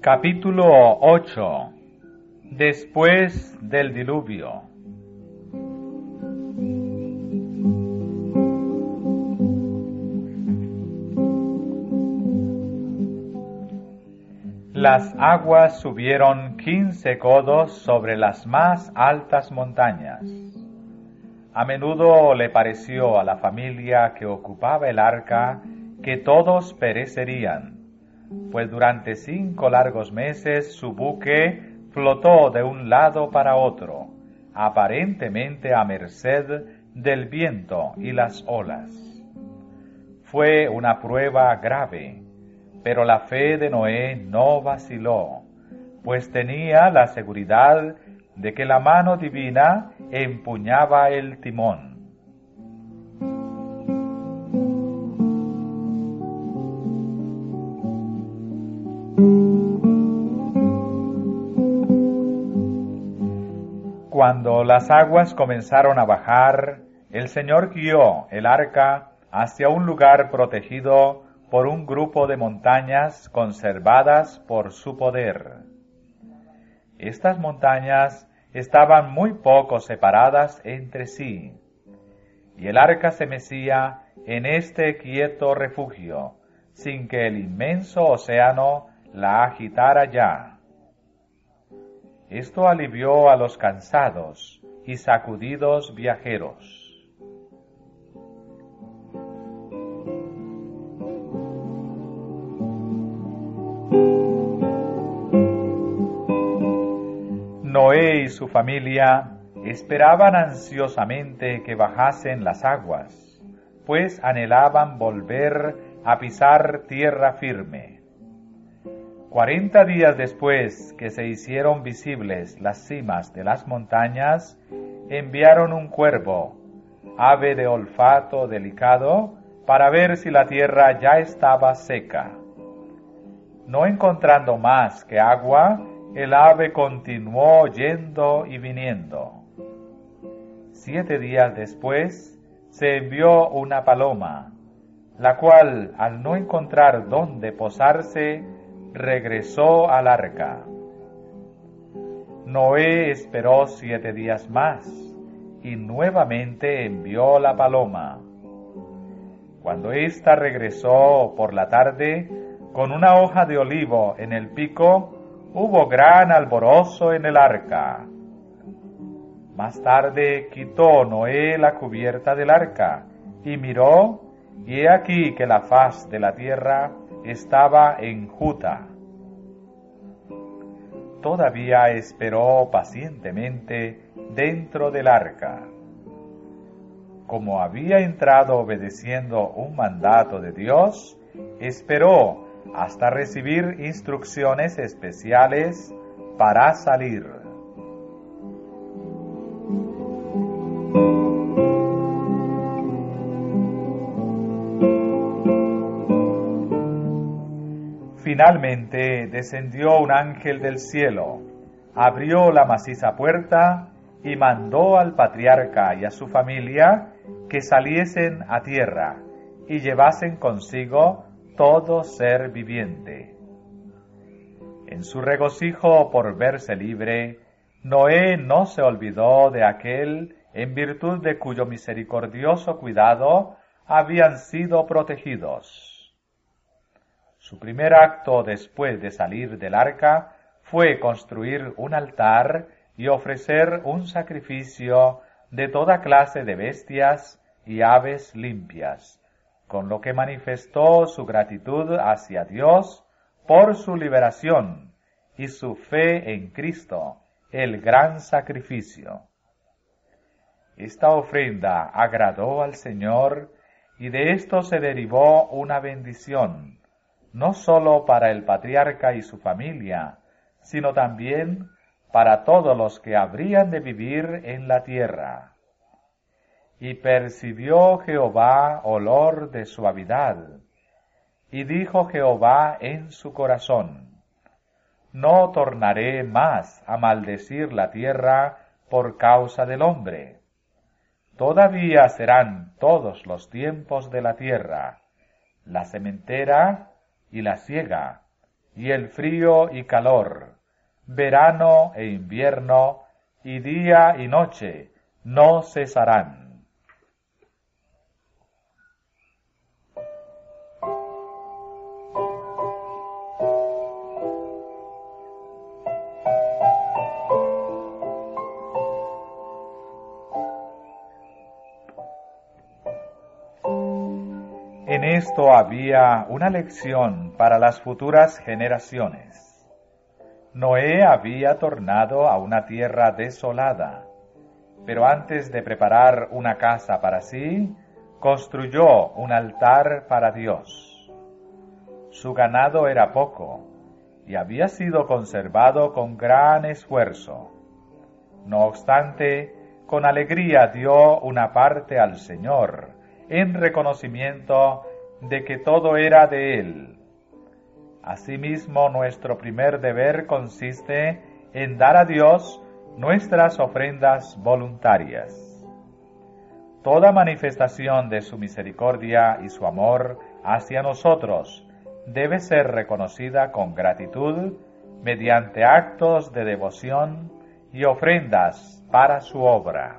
Capítulo 8. Después del diluvio. Las aguas subieron 15 codos sobre las más altas montañas. A menudo le pareció a la familia que ocupaba el arca que todos perecerían, pues durante 5 largos meses su buque flotó de un lado para otro, aparentemente a merced del viento y las olas. Fue una prueba grave, pero la fe de Noé no vaciló, pues tenía la seguridad de que la mano divina empuñaba el timón. Cuando las aguas comenzaron a bajar, el Señor guió el arca hacia un lugar protegido por un grupo de montañas conservadas por su poder. Estas montañas estaban muy poco separadas entre sí, y el arca se mecía en este quieto refugio, sin que el inmenso océano la agitara ya. Esto alivió a los cansados y sacudidos viajeros. Noé y su familia esperaban ansiosamente que bajasen las aguas, pues anhelaban volver a pisar tierra firme. 40 días después que se hicieron visibles las cimas de las montañas, enviaron un cuervo, ave de olfato delicado, para ver si la tierra ya estaba seca. No encontrando más que agua, el ave continuó yendo y viniendo. 7 días después se envió una paloma, la cual, al no encontrar dónde posarse, regresó al arca. Noé esperó 7 días más y nuevamente envió la paloma. Cuando ésta regresó por la tarde con una hoja de olivo en el pico, hubo gran alborozo en el arca. Más tarde quitó Noé la cubierta del arca y miró, y he aquí que la faz de la tierra estaba enjuta. Todavía esperó pacientemente dentro del arca. Como había entrado obedeciendo un mandato de Dios, esperó hasta recibir instrucciones especiales para salir. Finalmente descendió un ángel del cielo, abrió la maciza puerta y mandó al patriarca y a su familia que saliesen a tierra y llevasen consigo todo ser viviente. En su regocijo por verse libre, Noé no se olvidó de aquel en virtud de cuyo misericordioso cuidado habían sido protegidos. Su primer acto después de salir del arca fue construir un altar y ofrecer un sacrificio de toda clase de bestias y aves limpias, con lo que manifestó su gratitud hacia Dios por su liberación y su fe en Cristo, el gran sacrificio. Esta ofrenda agradó al Señor y de esto se derivó una bendición, no sólo para el patriarca y su familia, sino también para todos los que habrían de vivir en la tierra. Y percibió Jehová olor de suavidad, y dijo Jehová en su corazón: no tornaré más a maldecir la tierra por causa del hombre. Todavía serán todos los tiempos de la tierra, la sementera y la siega, y el frío y calor, verano e invierno, y día y noche no cesarán. En esto había una lección para las futuras generaciones. Noé había tornado a una tierra desolada, pero antes de preparar una casa para sí, construyó un altar para Dios. Su ganado era poco y había sido conservado con gran esfuerzo. No obstante, con alegría dio una parte al Señor, en reconocimiento de que todo era de Él. Asimismo, nuestro primer deber consiste en dar a Dios nuestras ofrendas voluntarias. Toda manifestación de su misericordia y su amor hacia nosotros debe ser reconocida con gratitud mediante actos de devoción y ofrendas para su obra.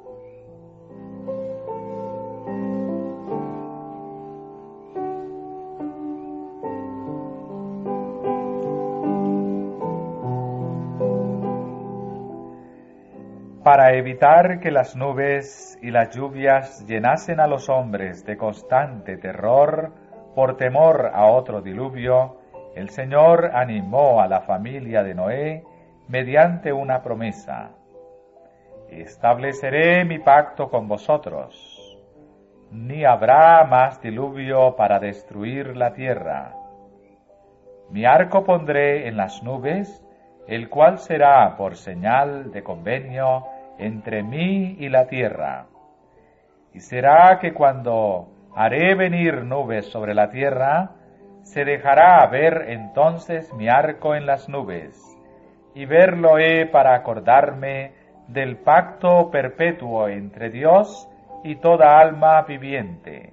Para evitar que las nubes y las lluvias llenasen a los hombres de constante terror por temor a otro diluvio, el Señor animó a la familia de Noé mediante una promesa. Estableceré mi pacto con vosotros. Ni habrá más diluvio para destruir la tierra. Mi arco pondré en las nubes, el cual será por señal de convenio entre mí y la tierra. Y será que cuando haré venir nubes sobre la tierra, se dejará ver entonces mi arco en las nubes, y verlo he para acordarme del pacto perpetuo entre Dios y toda alma viviente.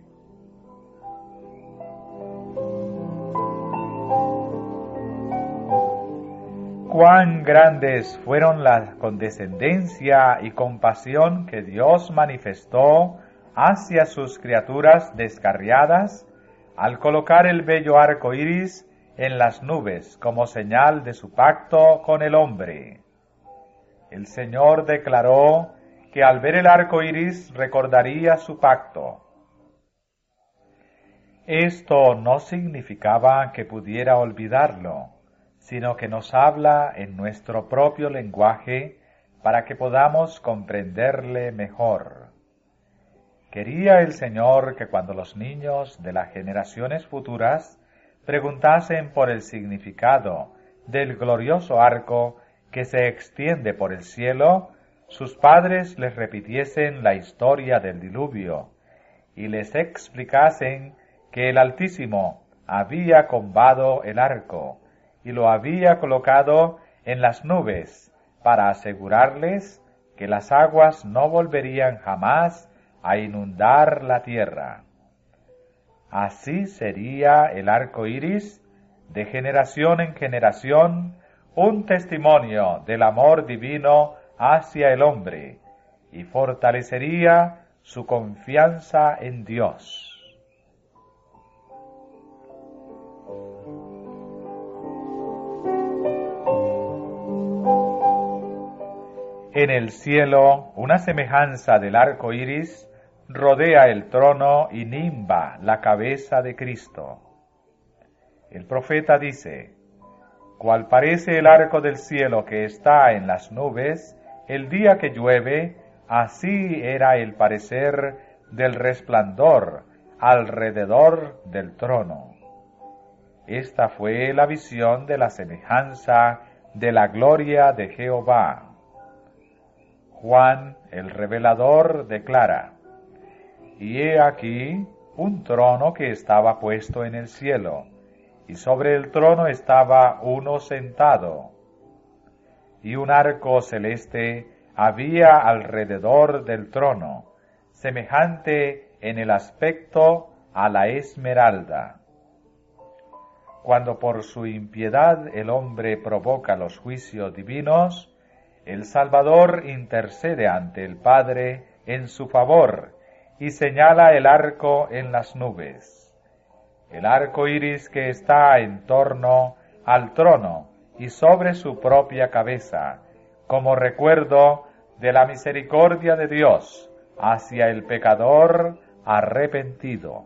Cuán grandes fueron la condescendencia y compasión que Dios manifestó hacia sus criaturas descarriadas al colocar el bello arco iris en las nubes como señal de su pacto con el hombre. El Señor declaró que al ver el arco iris recordaría su pacto. Esto no significaba que pudiera olvidarlo, sino que nos habla en nuestro propio lenguaje para que podamos comprenderle mejor. Quería el Señor que cuando los niños de las generaciones futuras preguntasen por el significado del glorioso arco que se extiende por el cielo, sus padres les repitiesen la historia del diluvio y les explicasen que el Altísimo había combado el arco y lo había colocado en las nubes para asegurarles que las aguas no volverían jamás a inundar la tierra. Así sería el arco iris, de generación en generación, un testimonio del amor divino hacia el hombre, y fortalecería su confianza en Dios. En el cielo, una semejanza del arco iris rodea el trono y nimba la cabeza de Cristo. El profeta dice: cual parece el arco del cielo que está en las nubes, el día que llueve, así era el parecer del resplandor alrededor del trono. Esta fue la visión de la semejanza de la gloria de Jehová. Juan, el revelador, declara: y he aquí un trono que estaba puesto en el cielo, y sobre el trono estaba uno sentado, y un arco celeste había alrededor del trono, semejante en el aspecto a la esmeralda. cuando por su impiedad el hombre provoca los juicios divinos, el Salvador intercede ante el Padre en su favor y señala el arco en las nubes, el arco iris que está en torno al trono y sobre su propia cabeza, como recuerdo de la misericordia de Dios hacia el pecador arrepentido.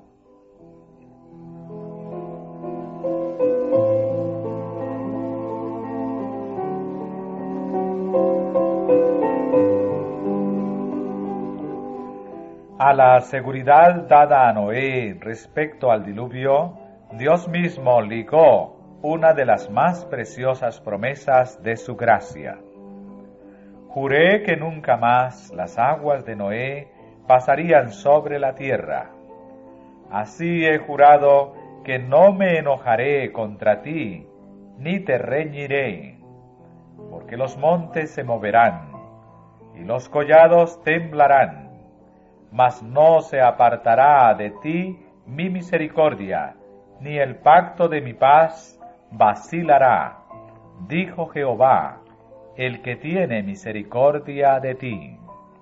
A la seguridad dada a Noé respecto al diluvio, Dios mismo ligó una de las más preciosas promesas de su gracia. Juré que nunca más las aguas de Noé pasarían sobre la tierra. Así he jurado que no me enojaré contra ti, ni te reñiré, porque los montes se moverán, y los collados temblarán, mas no se apartará de ti mi misericordia, ni el pacto de mi paz vacilará, dijo Jehová, el que tiene misericordia de ti.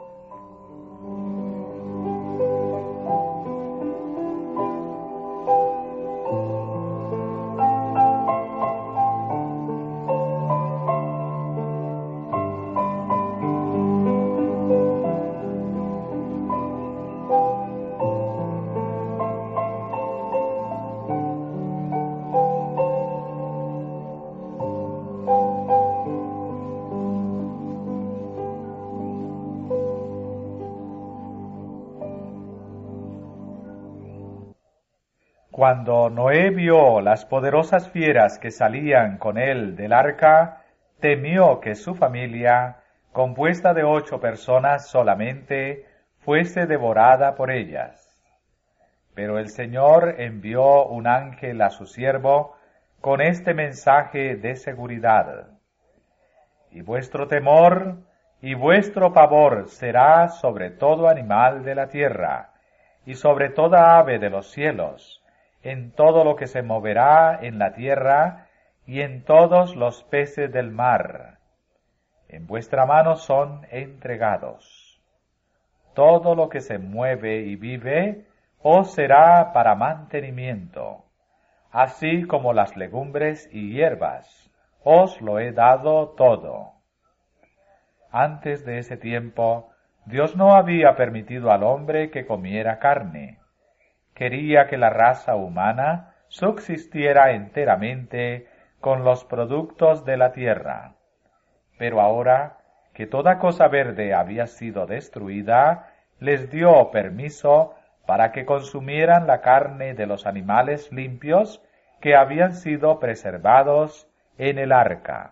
Cuando Noé vio las poderosas fieras que salían con él del arca, temió que su familia, compuesta de 8 personas solamente, fuese devorada por ellas. Pero el Señor envió un ángel a su siervo con este mensaje de seguridad: y vuestro temor y vuestro pavor será sobre todo animal de la tierra, y sobre toda ave de los cielos, en todo lo que se moverá en la tierra, y en todos los peces del mar. En vuestra mano son entregados. Todo lo que se mueve y vive os será para mantenimiento, así como las legumbres y hierbas, os lo he dado todo. Antes de ese tiempo, Dios no había permitido al hombre que comiera carne. Quería que la raza humana subsistiera enteramente con los productos de la tierra. Pero ahora que toda cosa verde había sido destruida, les dio permiso para que consumieran la carne de los animales limpios que habían sido preservados en el arca.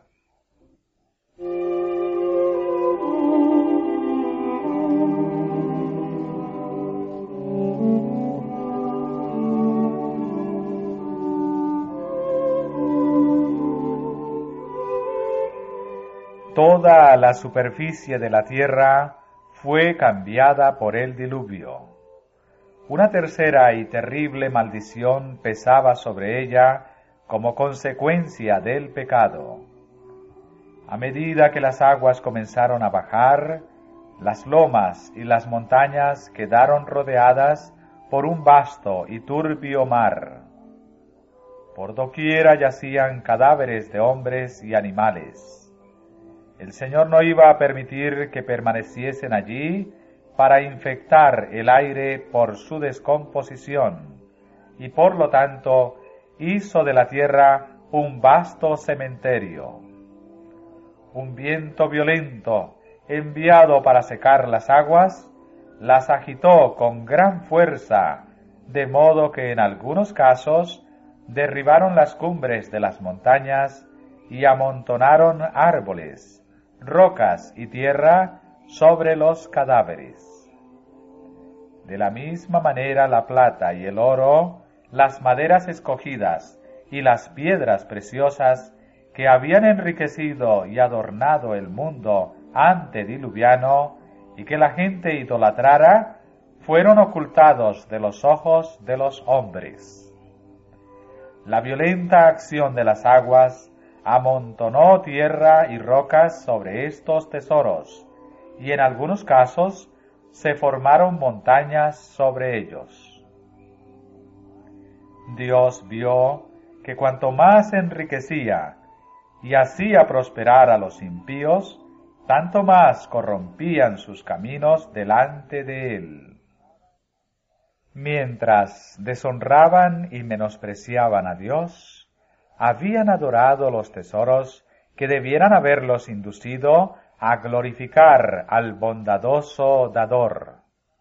Toda la superficie de la tierra fue cambiada por el diluvio. Una tercera y terrible maldición pesaba sobre ella como consecuencia del pecado. A medida que las aguas comenzaron a bajar, las lomas y las montañas quedaron rodeadas por un vasto y turbio mar. Por doquiera yacían cadáveres de hombres y animales. El Señor no iba a permitir que permaneciesen allí para infectar el aire por su descomposición, y por lo tanto hizo de la tierra un vasto cementerio. Un viento violento, enviado para secar las aguas, las agitó con gran fuerza, de modo que en algunos casos derribaron las cumbres de las montañas y amontonaron árboles, rocas y tierra sobre los cadáveres. De la misma manera la plata y el oro, las maderas escogidas y las piedras preciosas que habían enriquecido y adornado el mundo antediluviano y que la gente idolatrara, fueron ocultados de los ojos de los hombres. La violenta acción de las aguas amontonó tierra y rocas sobre estos tesoros, y en algunos casos se formaron montañas sobre ellos. Dios vio que cuanto más enriquecía y hacía prosperar a los impíos, tanto más corrompían sus caminos delante de él. Mientras deshonraban y menospreciaban a Dios, habían adorado los tesoros que debieran haberlos inducido a glorificar al bondadoso dador.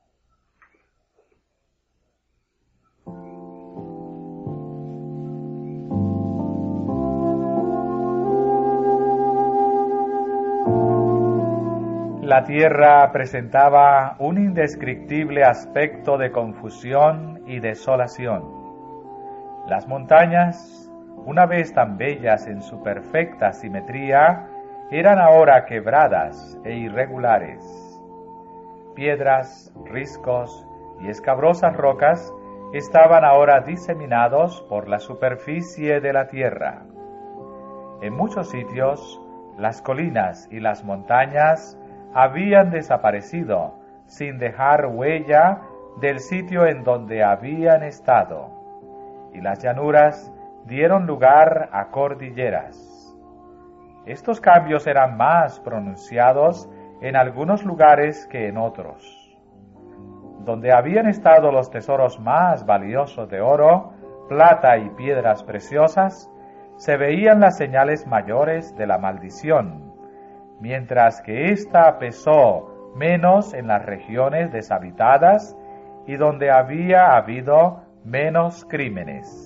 La tierra presentaba un indescriptible aspecto de confusión y desolación. Las montañas, una vez tan bellas en su perfecta simetría, eran ahora quebradas e irregulares. Piedras, riscos y escabrosas rocas estaban ahora diseminados por la superficie de la tierra. En muchos sitios, las colinas y las montañas habían desaparecido sin dejar huella del sitio en donde habían estado, y las llanuras dieron lugar a cordilleras. Estos cambios eran más pronunciados en algunos lugares que en otros. Donde habían estado los tesoros más valiosos de oro, plata y piedras preciosas, se veían las señales mayores de la maldición, mientras que ésta pesó menos en las regiones deshabitadas y donde había habido menos crímenes.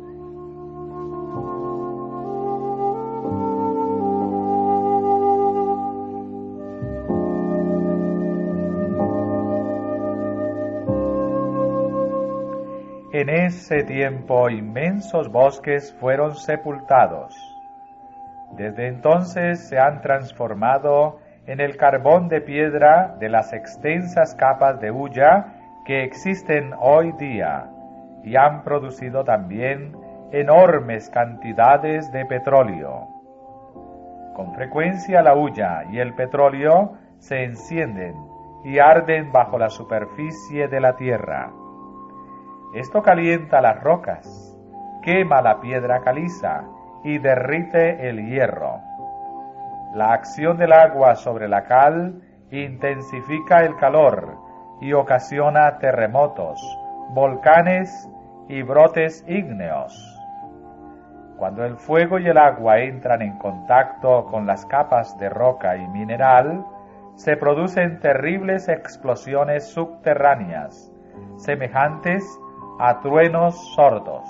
En ese tiempo inmensos bosques fueron sepultados. Desde entonces se han transformado en el carbón de piedra de las extensas capas de hulla que existen hoy día, y han producido también enormes cantidades de petróleo. Con frecuencia la hulla y el petróleo se encienden y arden bajo la superficie de la tierra. Esto calienta las rocas, quema la piedra caliza y derrite el hierro. La acción del agua sobre la cal intensifica el calor y ocasiona terremotos, volcanes y brotes ígneos. Cuando el fuego y el agua entran en contacto con las capas de roca y mineral, se producen terribles explosiones subterráneas, semejantes a truenos sordos.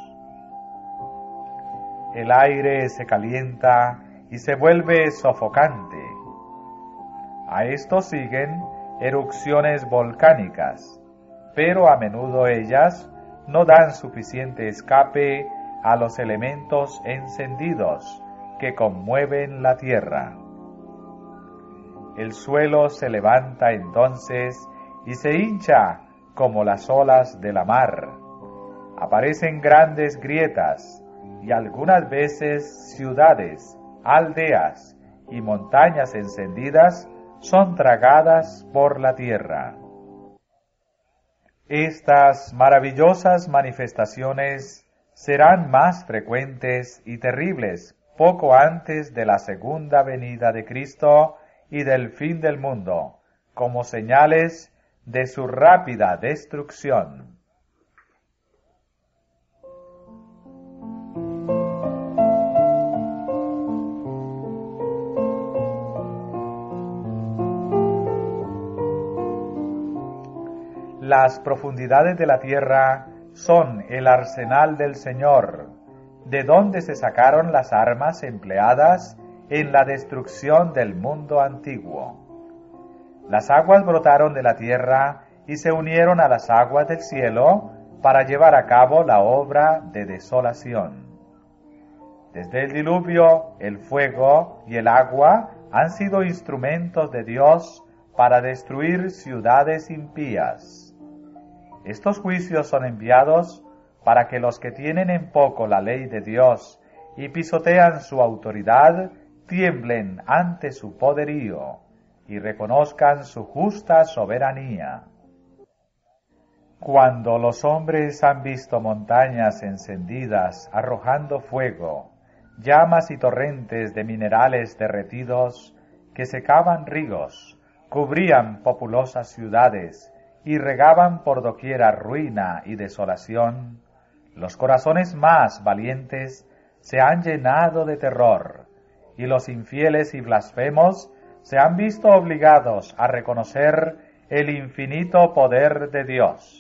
El aire se calienta y se vuelve sofocante. A esto siguen erupciones volcánicas, pero a menudo ellas no dan suficiente escape a los elementos encendidos que conmueven la tierra. El suelo se levanta entonces y se hincha como las olas de la mar. Aparecen grandes grietas y algunas veces ciudades, aldeas y montañas encendidas son tragadas por la tierra. Estas maravillosas manifestaciones serán más frecuentes y terribles poco antes de la segunda venida de Cristo y del fin del mundo, como señales de su rápida destrucción. Las profundidades de la tierra son el arsenal del Señor, de donde se sacaron las armas empleadas en la destrucción del mundo antiguo. Las aguas brotaron de la tierra y se unieron a las aguas del cielo para llevar a cabo la obra de desolación. Desde el diluvio, el fuego y el agua han sido instrumentos de Dios para destruir ciudades impías. Estos juicios son enviados para que los que tienen en poco la ley de Dios y pisotean su autoridad, tiemblen ante su poderío y reconozcan su justa soberanía. Cuando los hombres han visto montañas encendidas arrojando fuego, llamas y torrentes de minerales derretidos que secaban ríos, cubrían populosas ciudades y regaban por doquiera ruina y desolación, los corazones más valientes se han llenado de terror, y los infieles y blasfemos se han visto obligados a reconocer el infinito poder de Dios.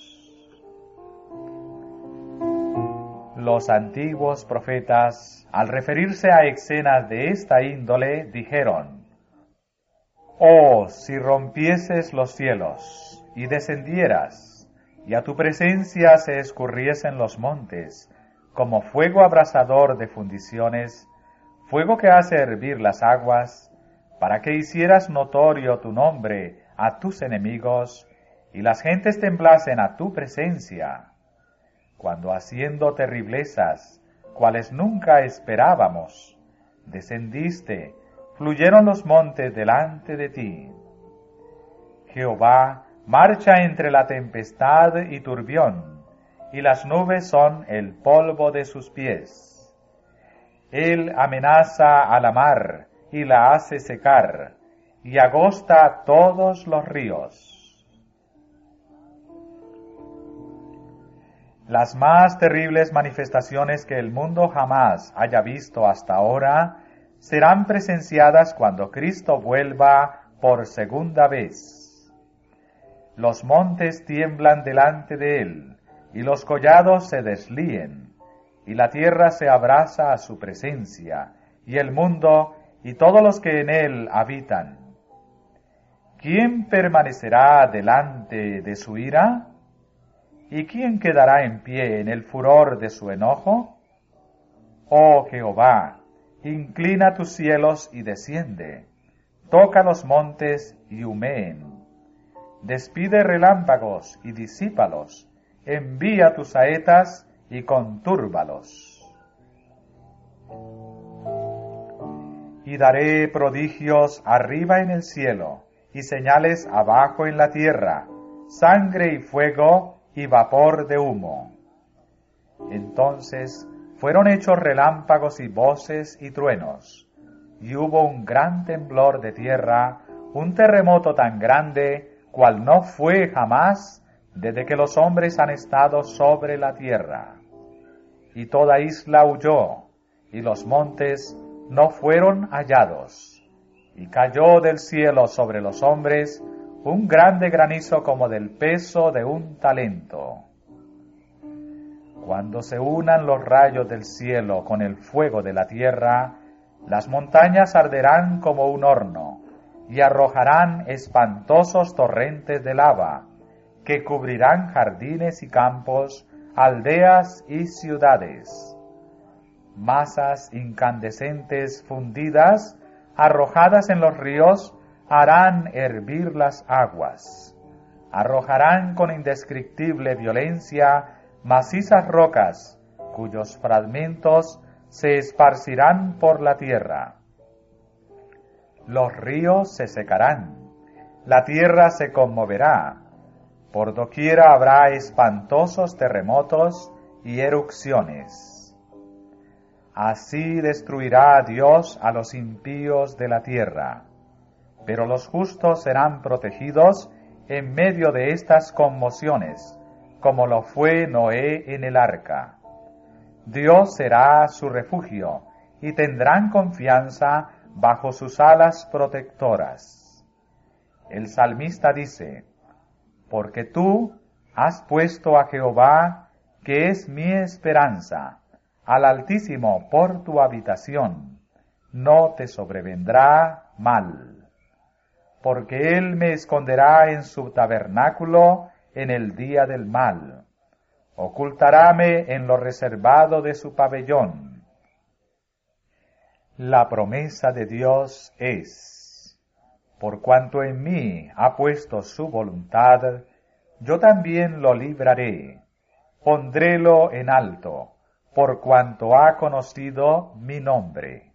Los antiguos profetas, al referirse a escenas de esta índole, dijeron: «Oh, si rompieses los cielos y descendieras, y a tu presencia se escurriesen los montes, como fuego abrasador de fundiciones, fuego que hace hervir las aguas, para que hicieras notorio tu nombre a tus enemigos, y las gentes temblasen a tu presencia, cuando haciendo terriblezas, cuales nunca esperábamos, descendiste, fluyeron los montes delante de ti. Jehová marcha entre la tempestad y turbión, y las nubes son el polvo de sus pies. Él amenaza a la mar y la hace secar, y agosta todos los ríos. Las más terribles manifestaciones que el mundo jamás haya visto hasta ahora serán presenciadas cuando Cristo vuelva por segunda vez. Los montes tiemblan delante de él, y los collados se deslíen, y la tierra se abraza a su presencia, y el mundo y todos los que en él habitan. ¿Quién permanecerá delante de su ira? ¿Y quién quedará en pie en el furor de su enojo? Oh Jehová, inclina tus cielos y desciende, toca los montes y humeen. Despide relámpagos y disípalos, envía tus saetas y contúrbalos. Y daré prodigios arriba en el cielo, y señales abajo en la tierra, sangre y fuego y vapor de humo. Entonces fueron hechos relámpagos y voces y truenos, y hubo un gran temblor de tierra, un terremoto tan grande cual no fue jamás desde que los hombres han estado sobre la tierra. Y toda isla huyó, y los montes no fueron hallados. Y cayó del cielo sobre los hombres un grande granizo como del peso de un talento. Cuando se unan los rayos del cielo con el fuego de la tierra, las montañas arderán como un horno, y arrojarán espantosos torrentes de lava, que cubrirán jardines y campos, aldeas y ciudades. Masas incandescentes fundidas, arrojadas en los ríos, harán hervir las aguas. Arrojarán con indescriptible violencia macizas rocas, cuyos fragmentos se esparcirán por la tierra. Los ríos se secarán, la tierra se conmoverá, por doquiera habrá espantosos terremotos y erupciones. Así destruirá Dios a los impíos de la tierra, pero los justos serán protegidos en medio de estas conmociones, como lo fue Noé en el arca. Dios será su refugio, y tendrán confianza bajo sus alas protectoras. El salmista dice: porque tú has puesto a Jehová, que es mi esperanza, al Altísimo por tu habitación, no te sobrevendrá mal. Porque él me esconderá en su tabernáculo en el día del mal, ocultaráme en lo reservado de su pabellón. La promesa de Dios es: por cuanto en mí ha puesto su voluntad, yo también lo libraré. pondrélo en alto, por cuanto ha conocido mi nombre.